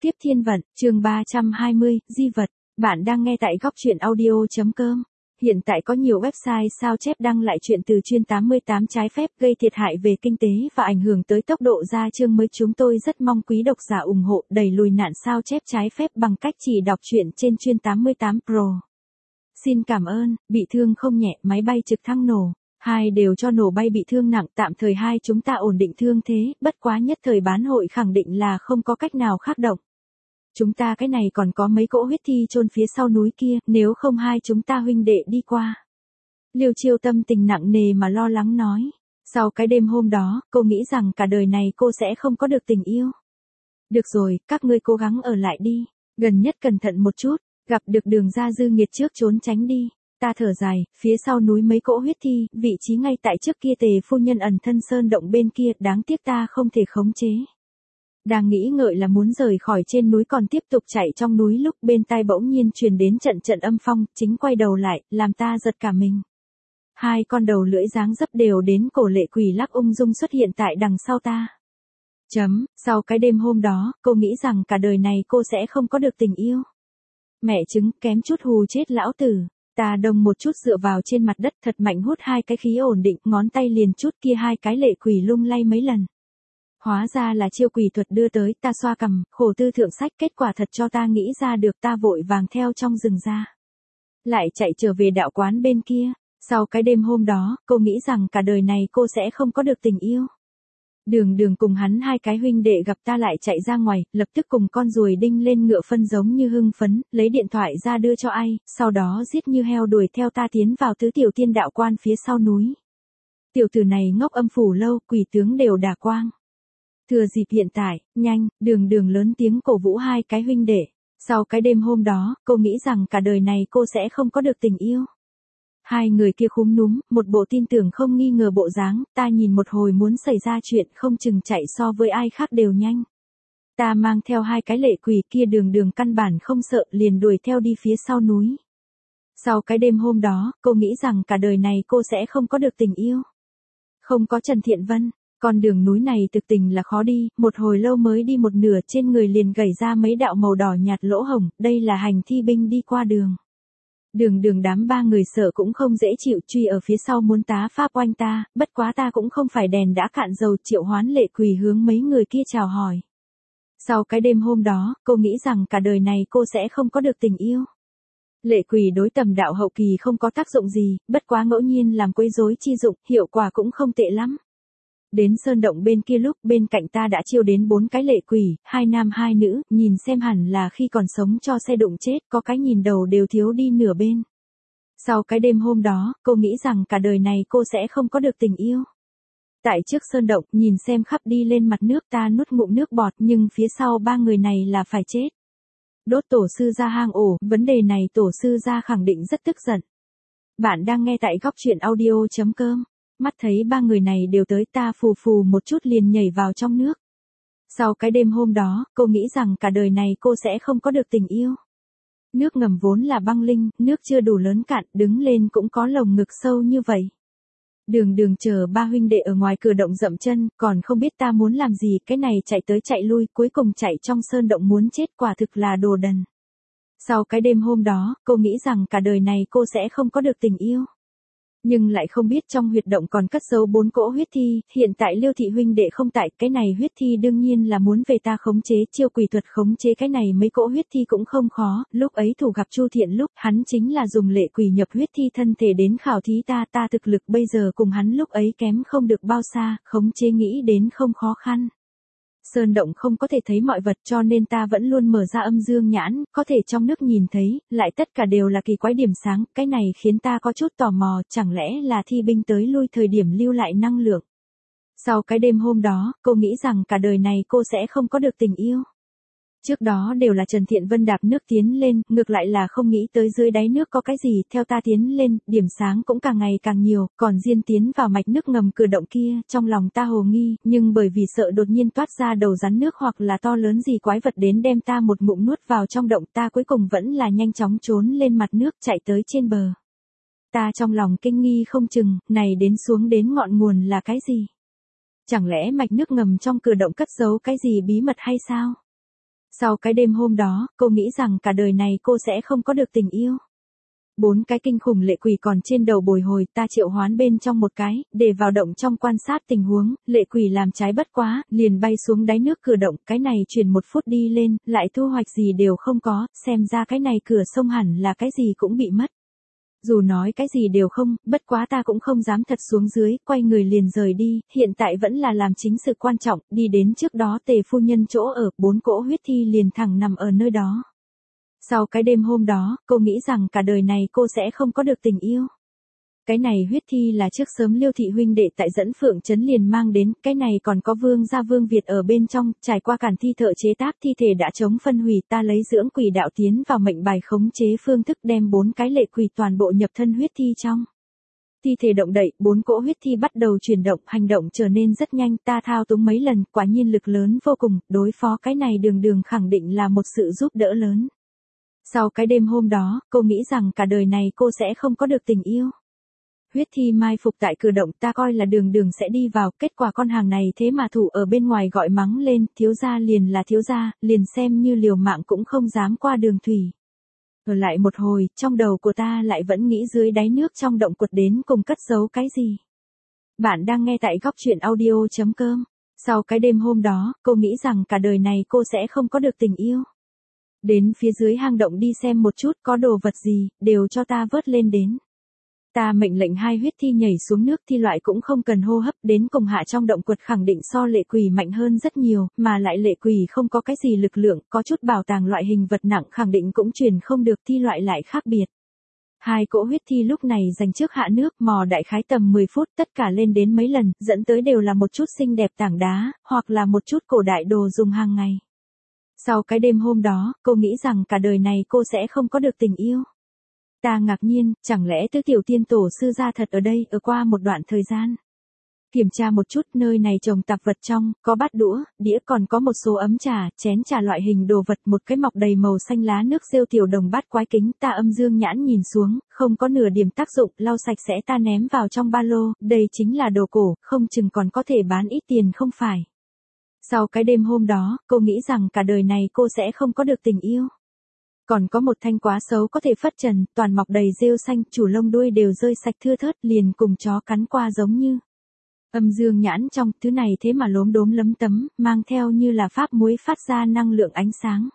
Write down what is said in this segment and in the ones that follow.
Tiếp thiên vận, chương 320, di vật. Bạn đang nghe tại góc truyện audio.com. Hiện tại có nhiều website sao chép đăng lại chuyện từ chuyên 88 trái phép gây thiệt hại về kinh tế và ảnh hưởng tới tốc độ ra chương mới. Chúng tôi rất mong quý độc giả ủng hộ đẩy lùi nạn sao chép trái phép bằng cách chỉ đọc truyện trên chuyên 88 Pro. Xin cảm ơn. Bị thương không nhẹ, máy bay trực thăng nổ. Hai đều cho nổ bay bị thương nặng, tạm thời hai chúng ta ổn định thương thế, bất quá nhất thời bán hội khẳng định là không có cách nào khác động. Chúng ta cái này còn có mấy cỗ huyết thi chôn phía sau núi kia, nếu không hai chúng ta huynh đệ đi qua. Liêu Chiêu tâm tình nặng nề mà lo lắng nói. Sau cái đêm hôm đó, cô nghĩ rằng cả đời này cô sẽ không có được tình yêu. Được rồi, các ngươi cố gắng ở lại đi, gần nhất cẩn thận một chút, gặp được đường ra dư nghiệt trước trốn tránh đi. Ta thở dài, phía sau núi mấy cỗ huyết thi, vị trí ngay tại trước kia Tề phu nhân ẩn thân sơn động bên kia, đáng tiếc ta không thể khống chế. Đang nghĩ ngợi là muốn rời khỏi trên núi còn tiếp tục chạy trong núi lúc bên tai bỗng nhiên truyền đến trận trận âm phong, chính quay đầu lại, làm ta giật cả mình. Hai con đầu lưỡi dáng dấp đều đến cổ Lệ Quỷ lắc ung dung xuất hiện tại đằng sau ta. Sau cái đêm hôm đó, cô nghĩ rằng cả đời này cô sẽ không có được tình yêu. Mẹ chứng, kém chút hù chết lão tử. Ta đông một chút dựa vào trên mặt đất thật mạnh hút hai cái khí ổn định, ngón tay liền chút kia hai cái Lệ Quỷ lung lay mấy lần. Hóa ra là chiêu quỷ thuật đưa tới, ta xoa cằm, khổ tư thượng sách, kết quả thật cho ta nghĩ ra được, ta vội vàng theo trong rừng ra. Lại chạy trở về đạo quán bên kia. Sau cái đêm hôm đó, cô nghĩ rằng cả đời này cô sẽ không có được tình yêu. Đường cùng hắn hai cái huynh đệ gặp ta lại chạy ra ngoài, lập tức cùng con ruồi đinh lên ngựa phân giống như hưng phấn, lấy điện thoại ra đưa cho ai, sau đó giết như heo đuổi theo ta tiến vào tứ tiểu tiên đạo quan phía sau núi. Tiểu tử này ngốc âm phủ lâu, quỷ tướng đều đả quang. Thừa dịp hiện tại, nhanh, đường lớn tiếng cổ vũ hai cái huynh đệ. Sau cái đêm hôm đó, cô nghĩ rằng cả đời này cô sẽ không có được tình yêu. Hai người kia khúm núm, một bộ tin tưởng không nghi ngờ bộ dáng, ta nhìn một hồi muốn xảy ra chuyện không chừng chạy so với ai khác đều nhanh. Ta mang theo hai cái Lệ Quỷ kia đường căn bản không sợ liền đuổi theo đi phía sau núi. Sau cái đêm hôm đó, cô nghĩ rằng cả đời này cô sẽ không có được tình yêu. Không có Trần Thiện Vân. Con đường núi này thực tình là khó đi, một hồi lâu mới đi một nửa trên người liền gảy ra mấy đạo màu đỏ nhạt lỗ hổng, đây là hành thi binh đi qua đường. Đường đám ba người sợ cũng không dễ chịu, truy ở phía sau muốn tá pháp oanh ta, bất quá ta cũng không phải đèn đã cạn dầu, triệu hoán Lệ Quỷ hướng mấy người kia chào hỏi. Sau cái đêm hôm đó, cô nghĩ rằng cả đời này cô sẽ không có được tình yêu. Lệ Quỷ đối tầm đạo hậu kỳ không có tác dụng gì, bất quá ngẫu nhiên làm quấy rối chi dụng, hiệu quả cũng không tệ lắm. Đến sơn động bên kia lúc bên cạnh ta đã chiêu đến 4 cái Lệ Quỷ, 2 nam 2 nữ, nhìn xem hẳn là khi còn sống cho xe đụng chết, có cái nhìn đầu đều thiếu đi nửa bên. Sau cái đêm hôm đó, cô nghĩ rằng cả đời này cô sẽ không có được tình yêu. Tại trước sơn động, nhìn xem khắp đi lên mặt nước, ta nuốt ngụm nước bọt, nhưng phía sau ba người này là phải chết. Đốt tổ sư ra hang ổ, vấn đề này tổ sư ra khẳng định rất tức giận. Bạn đang nghe tại góc truyện audio.com. Mắt thấy ba người này đều tới, ta phù một chút liền nhảy vào trong nước. Sau cái đêm hôm đó, cô nghĩ rằng cả đời này cô sẽ không có được tình yêu. Nước ngầm vốn là băng linh, nước chưa đủ lớn cạn, đứng lên cũng có lồng ngực sâu như vậy. Đường chờ ba huynh đệ ở ngoài cửa động dậm chân, còn không biết ta muốn làm gì, cái này chạy tới chạy lui, cuối cùng chạy trong sơn động muốn chết, quả thực là đồ đần. Sau cái đêm hôm đó, cô nghĩ rằng cả đời này cô sẽ không có được tình yêu. Nhưng lại không biết trong huyệt động còn cất giấu 4 cỗ huyết thi, hiện tại Liêu thị huynh đệ không tại, cái này huyết thi đương nhiên là muốn về ta khống chế, chiêu quỷ thuật khống chế cái này mấy cỗ huyết thi cũng không khó, lúc ấy thủ gặp Chu Thiện lúc, hắn chính là dùng Lệ Quỷ nhập huyết thi thân thể đến khảo thí ta thực lực bây giờ cùng hắn lúc ấy kém không được bao xa, khống chế nghĩ đến không khó khăn. Sơn động không có thể thấy mọi vật cho nên ta vẫn luôn mở ra âm dương nhãn, có thể trong nước nhìn thấy, lại tất cả đều là kỳ quái điểm sáng, cái này khiến ta có chút tò mò, chẳng lẽ là thi binh tới lui thời điểm lưu lại năng lượng. Sau cái đêm hôm đó, cô nghĩ rằng cả đời này cô sẽ không có được tình yêu. Trước đó đều là Trần Thiện Vân đạp nước tiến lên, ngược lại là không nghĩ tới dưới đáy nước có cái gì, theo ta tiến lên, điểm sáng cũng càng ngày càng nhiều, còn riêng tiến vào mạch nước ngầm cửa động kia, trong lòng ta hồ nghi, nhưng bởi vì sợ đột nhiên toát ra đầu rắn nước hoặc là to lớn gì quái vật đến đem ta một ngụm nuốt vào trong động, ta cuối cùng vẫn là nhanh chóng trốn lên mặt nước chạy tới trên bờ. Ta trong lòng kinh nghi không chừng, này đến xuống đến ngọn nguồn là cái gì? Chẳng lẽ mạch nước ngầm trong cửa động cất giấu cái gì bí mật hay sao? Sau cái đêm hôm đó, cô nghĩ rằng cả đời này cô sẽ không có được tình yêu. 4 cái kinh khủng lệ quỷ còn trên đầu bồi hồi, ta triệu hoán bên trong một cái, để vào động trong quan sát tình huống, lệ quỷ làm trái bất quá, liền bay xuống đáy nước cửa động, cái này chuyển 1 phút đi lên, lại thu hoạch gì đều không có, xem ra cái này cửa sông hẳn là cái gì cũng bị mất. Dù nói cái gì đều không, bất quá ta cũng không dám thật xuống dưới, quay người liền rời đi, hiện tại vẫn là làm chính sự quan trọng, đi đến trước đó Tề phu nhân chỗ ở, 4 cỗ huyết thi liền thẳng nằm ở nơi đó. Sau cái đêm hôm đó, cô nghĩ rằng cả đời này cô sẽ không có được tình yêu. Cái này huyết thi là trước sớm Liêu thị huynh đệ tại dẫn Phượng Trấn liền mang đến, cái này còn có Vương gia Vương Việt ở bên trong, trải qua cản thi thợ chế tác thi thể đã chống phân hủy, ta lấy dưỡng quỷ đạo tiến vào mệnh bài khống chế phương thức đem 4 cái lệ quỷ toàn bộ nhập thân huyết thi trong. Thi thể động đậy, 4 cỗ huyết thi bắt đầu chuyển động, hành động trở nên rất nhanh, ta thao túng mấy lần, quả nhiên lực lớn vô cùng, đối phó cái này đường khẳng định là một sự giúp đỡ lớn. Sau cái đêm hôm đó, cô nghĩ rằng cả đời này cô sẽ không có được tình yêu. Huyết thi mai phục tại cửa động, ta coi là đường sẽ đi vào, kết quả con hàng này thế mà thủ ở bên ngoài gọi mắng lên, thiếu gia liền là thiếu gia, liền xem như liều mạng cũng không dám qua đường thủy. Ở lại một hồi, trong đầu của ta lại vẫn nghĩ dưới đáy nước trong động quật đến cùng cất giấu cái gì. Bạn đang nghe tại góc truyện audio.com. Sau cái đêm hôm đó, cô nghĩ rằng cả đời này cô sẽ không có được tình yêu. Đến phía dưới hang động đi xem một chút có đồ vật gì, đều cho ta vớt lên đến. Ta mệnh lệnh 2 huyết thi nhảy xuống nước, thi loại cũng không cần hô hấp, đến cùng hạ trong động quật khẳng định so lệ quỷ mạnh hơn rất nhiều, mà lại lệ quỷ không có cái gì lực lượng, có chút bảo tàng loại hình vật nặng khẳng định cũng truyền không được, thi loại lại khác biệt. 2 cỗ huyết thi lúc này dành trước hạ nước, mò đại khái tầm 10 phút, tất cả lên đến mấy lần, dẫn tới đều là một chút xinh đẹp tảng đá, hoặc là một chút cổ đại đồ dùng hàng ngày. Sau cái đêm hôm đó, cô nghĩ rằng cả đời này cô sẽ không có được tình yêu. Ta ngạc nhiên, chẳng lẽ Tứ Tiểu Tiên Tổ sư ra thật ở đây, ở qua một đoạn thời gian. Kiểm tra một chút, nơi này trồng tạp vật trong, có bát đũa, đĩa, còn có một số ấm trà, chén trà loại hình đồ vật, một cái mọc đầy màu xanh lá nước rêu tiểu đồng bát quái kính, ta âm dương nhãn nhìn xuống, không có nửa điểm tác dụng, lau sạch sẽ ta ném vào trong ba lô, đây chính là đồ cổ, không chừng còn có thể bán ít tiền không phải. Sau cái đêm hôm đó, cô nghĩ rằng cả đời này cô sẽ không có được tình yêu. Còn có một thanh quá xấu có thể phất trần, toàn mọc đầy rêu xanh, chủ lông đuôi đều rơi sạch thưa thớt, liền cùng chó cắn qua giống như. Âm dương nhãn trong, thứ này thế mà lốm đốm lấm tấm, mang theo như là pháp muối phát ra năng lượng ánh sáng.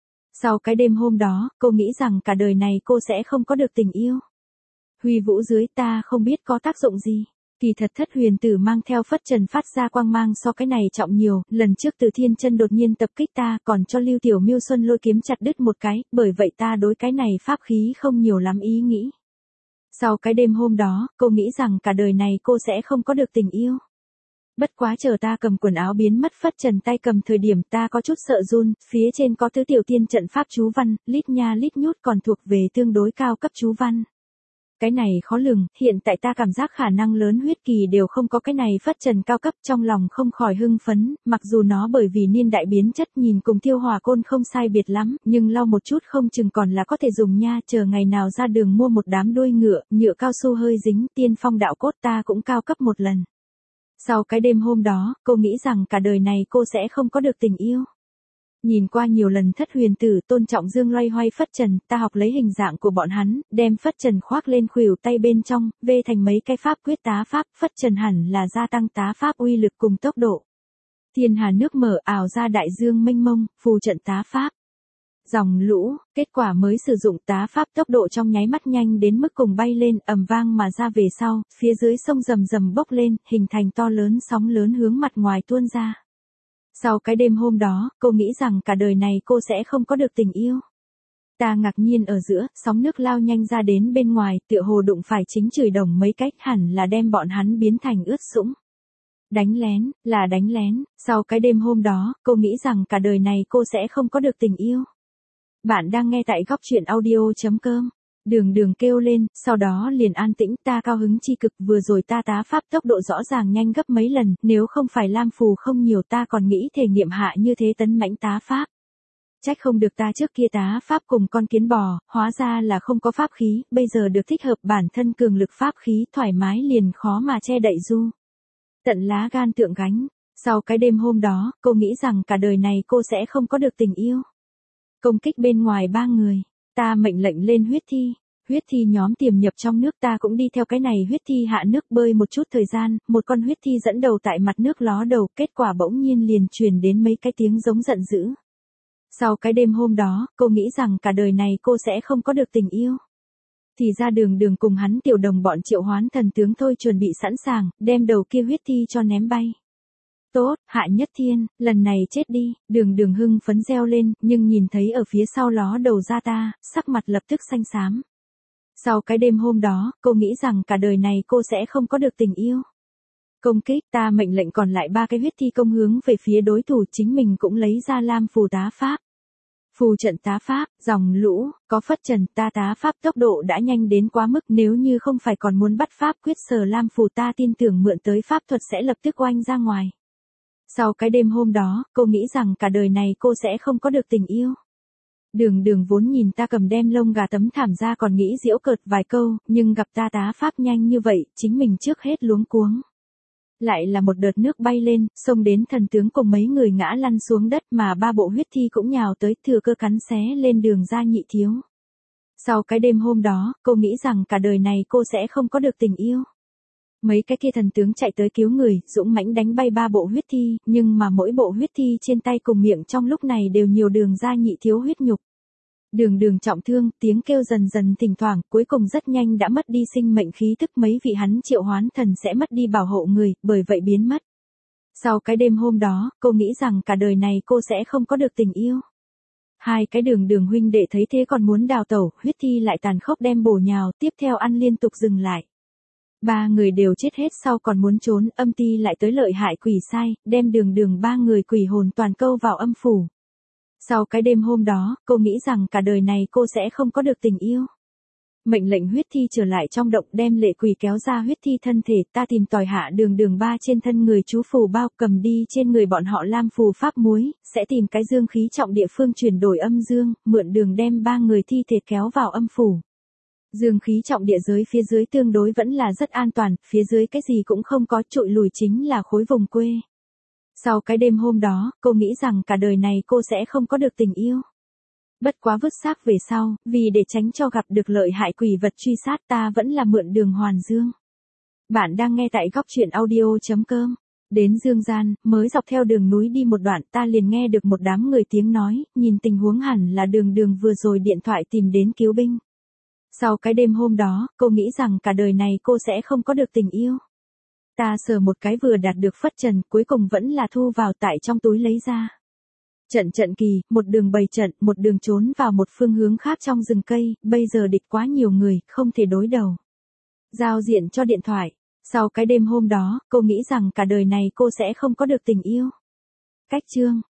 Sau cái đêm hôm đó, cô nghĩ rằng cả đời này cô sẽ không có được tình yêu. Huy vũ dưới ta không biết có tác dụng gì. Kỳ thật Thất Huyền Tử mang theo phất trần phát ra quang mang so cái này trọng nhiều, lần trước Từ Thiên Chân đột nhiên tập kích ta, còn cho Lưu Tiểu Miêu Xuân lôi kiếm chặt đứt một cái, bởi vậy ta đối cái này pháp khí không nhiều lắm ý nghĩ. Sau cái đêm hôm đó, cô nghĩ rằng cả đời này cô sẽ không có được tình yêu. Bất quá chờ ta cầm quần áo biến mất phất trần tay cầm thời điểm ta có chút sợ run, phía trên có Tứ Tiểu Tiên trận pháp chú văn, lít nha lít nhút còn thuộc về tương đối cao cấp chú văn. Cái này khó lường, hiện tại ta cảm giác khả năng lớn huyết kỳ đều không có cái này phất trần cao cấp, trong lòng không khỏi hưng phấn, mặc dù nó bởi vì niên đại biến chất nhìn cùng Tiêu Hỏa Côn không sai biệt lắm, nhưng lau một chút không chừng còn là có thể dùng nha, chờ ngày nào ra đường mua một đám đuôi ngựa, nhựa cao su hơi dính, tiên phong đạo cốt ta cũng cao cấp một lần. Sau cái đêm hôm đó, cô nghĩ rằng cả đời này cô sẽ không có được tình yêu. Nhìn qua nhiều lần Thất Huyền Tử tôn trọng dương loay hoay phất trần, ta học lấy hình dạng của bọn hắn, đem phất trần khoác lên khuỷu tay bên trong, vê thành mấy cái pháp quyết tá pháp, phất trần hẳn là gia tăng tá pháp uy lực cùng tốc độ. Thiên hà nước mở ảo ra đại dương mênh mông, phù trận tá pháp. Dòng lũ, kết quả mới sử dụng tá pháp tốc độ trong nháy mắt nhanh đến mức cùng bay lên, ầm vang mà ra về sau, phía dưới sông rầm rầm bốc lên, hình thành to lớn sóng lớn hướng mặt ngoài tuôn ra. Sau cái đêm hôm đó, cô nghĩ rằng cả đời này cô sẽ không có được tình yêu. Ta ngạc nhiên ở giữa, sóng nước lao nhanh ra đến bên ngoài, tựa hồ đụng phải chính chửi đồng mấy cách, hẳn là đem bọn hắn biến thành ướt sũng. Đánh lén, là đánh lén, sau cái đêm hôm đó, cô nghĩ rằng cả đời này cô sẽ không có được tình yêu. Bạn đang nghe tại góc truyện audio.com. Đường kêu lên, sau đó liền an tĩnh, ta cao hứng chi cực, vừa rồi ta tá pháp tốc độ rõ ràng nhanh gấp mấy lần, nếu không phải lam phù không nhiều ta còn nghĩ thể nghiệm hạ như thế tấn mãnh tá pháp. Trách không được ta trước kia tá pháp cùng con kiến bò, hóa ra là không có pháp khí, bây giờ được thích hợp bản thân cường lực pháp khí, thoải mái liền khó mà che đậy du. Tận lá gan tượng gánh, sau cái đêm hôm đó, cô nghĩ rằng cả đời này cô sẽ không có được tình yêu. Công kích bên ngoài 3 người. Ta mệnh lệnh lên huyết thi. Huyết thi nhóm tiềm nhập trong nước, ta cũng đi theo cái này huyết thi hạ nước bơi một chút thời gian, một con huyết thi dẫn đầu tại mặt nước ló đầu, kết quả bỗng nhiên liền truyền đến mấy cái tiếng giống giận dữ. Sau cái đêm hôm đó, cô nghĩ rằng cả đời này cô sẽ không có được tình yêu. Thì ra Đường Đường cùng hắn tiểu đồng bọn triệu hoán thần tướng thôi chuẩn bị sẵn sàng, đem đầu kia huyết thi cho ném bay. Tốt, Hạ Nhất Thiên, lần này chết đi, Đường Đường hưng phấn reo lên, nhưng nhìn thấy ở phía sau ló đầu ra ta, sắc mặt lập tức xanh xám. Sau cái đêm hôm đó, cô nghĩ rằng cả đời này cô sẽ không có được tình yêu. Công kích, ta mệnh lệnh còn lại 3 cái huyết thi công hướng về phía đối thủ, chính mình cũng lấy ra lam phù tá pháp. Phù trận tá pháp, dòng lũ, có phất trần, ta tá pháp tốc độ đã nhanh đến quá mức, nếu như không phải còn muốn bắt pháp quyết sở lam phù, ta tin tưởng mượn tới pháp thuật sẽ lập tức oanh ra ngoài. Sau cái đêm hôm đó, cô nghĩ rằng cả đời này cô sẽ không có được tình yêu. Đường Đường vốn nhìn ta cầm đem lông gà tấm thảm ra còn nghĩ giễu cợt vài câu, nhưng gặp ta tá pháp nhanh như vậy, chính mình trước hết luống cuống. Lại là một đợt nước bay lên, xông đến thần tướng cùng mấy người ngã lăn xuống đất, mà 3 bộ huyết thi cũng nhào tới, thừa cơ cắn xé lên Đường gia nhị thiếu. Sau cái đêm hôm đó, cô nghĩ rằng cả đời này cô sẽ không có được tình yêu. Mấy cái kia thần tướng chạy tới cứu người, dũng mãnh đánh bay 3 bộ huyết thi, nhưng mà mỗi bộ huyết thi trên tay cùng miệng trong lúc này đều nhiều Đường gia nhị thiếu huyết nhục. Đường Đường trọng thương, tiếng kêu dần dần thỉnh thoảng, cuối cùng rất nhanh đã mất đi sinh mệnh khí tức, mấy vị hắn triệu hoán thần sẽ mất đi bảo hộ người, bởi vậy biến mất. Sau cái đêm hôm đó, cô nghĩ rằng cả đời này cô sẽ không có được tình yêu. Hai cái Đường Đường huynh đệ thấy thế còn muốn đào tẩu, huyết thi lại tàn khốc đem bổ nhào, tiếp theo ăn liên tục dừng lại. 3 người đều chết hết, sau còn muốn trốn, âm ti lại tới lợi hại quỷ sai, đem Đường Đường 3 người quỷ hồn toàn câu vào âm phủ. Sau cái đêm hôm đó, cô nghĩ rằng cả đời này cô sẽ không có được tình yêu. Mệnh lệnh huyết thi trở lại trong động, đem lệ quỷ kéo ra huyết thi thân thể, ta tìm tòi hạ Đường Đường 3 trên thân người chú phù bao, cầm đi trên người bọn họ lam phù pháp muối, sẽ tìm cái dương khí trọng địa phương chuyển đổi âm dương, mượn đường đem 3 người thi thể kéo vào âm phủ. Dương khí trọng địa giới phía dưới tương đối vẫn là rất an toàn, phía dưới cái gì cũng không có, trụi lùi chính là khối vùng quê. Sau cái đêm hôm đó, cô nghĩ rằng cả đời này cô sẽ không có được tình yêu. Bất quá vứt xác về sau, vì để tránh cho gặp được lợi hại quỷ vật truy sát, ta vẫn là mượn đường hoàn dương. Bạn đang nghe tại góc truyện audio.com. Đến Dương Gian, mới dọc theo đường núi đi một đoạn, ta liền nghe được một đám người tiếng nói, nhìn tình huống hẳn là Đường Đường vừa rồi điện thoại tìm đến cứu binh. Sau cái đêm hôm đó, cô nghĩ rằng cả đời này cô sẽ không có được tình yêu. Ta sờ một cái vừa đạt được phất trần, cuối cùng vẫn là thu vào tại trong túi lấy ra. Trận kỳ, một đường bày trận, một đường trốn vào một phương hướng khác trong rừng cây, bây giờ địch quá nhiều người, không thể đối đầu. Giao diện cho điện thoại. Sau cái đêm hôm đó, cô nghĩ rằng cả đời này cô sẽ không có được tình yêu. Cách chương.